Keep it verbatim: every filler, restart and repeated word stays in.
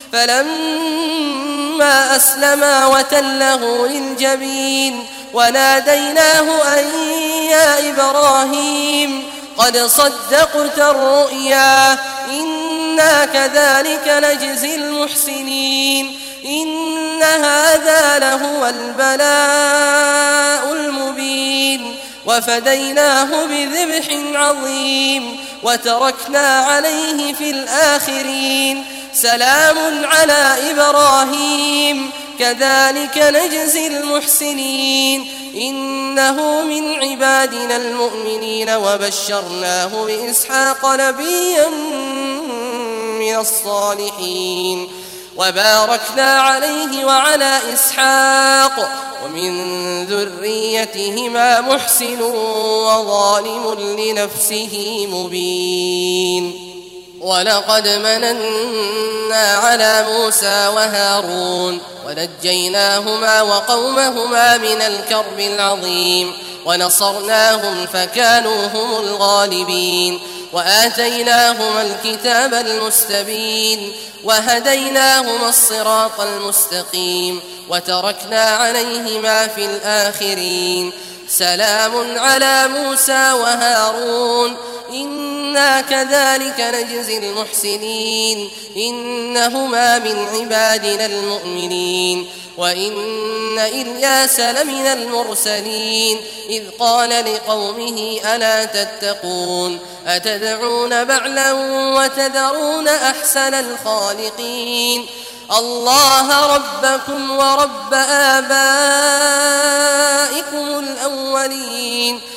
فلما أسلما وتله للجبين وناديناه أن يا إبراهيم قد صدقت الرؤيا إنا كذلك نجزي المحسنين إن هذا لهو البلاء المبين وفديناه بذبح عظيم وتركنا عليه في الآخرين سلام على إبراهيم كذلك نجزي المحسنين إنه من عبادنا المؤمنين وبشرناه بإسحاق نبيا من الصالحين وباركنا عليه وعلى إسحاق ومن ذريتهما محسن وظالم لنفسه مبين ولقد مننا على موسى وهارون ونجيناهما وقومهما من الكرب العظيم ونصرناهم فكانوا هم الغالبين وآتيناهما الكتاب المستبين وهديناهما الصراط المستقيم وتركنا عليهما في الآخرين سلام على موسى وهارون إنا كذلك نجزي المحسنين إنهما من عبادنا المؤمنين وإن إلياس لمن المرسلين إذ قال لقومه ألا تتقون أتدعون بعلا وتذرون أحسن الخالقين الله ربكم ورب آبائكم الأولين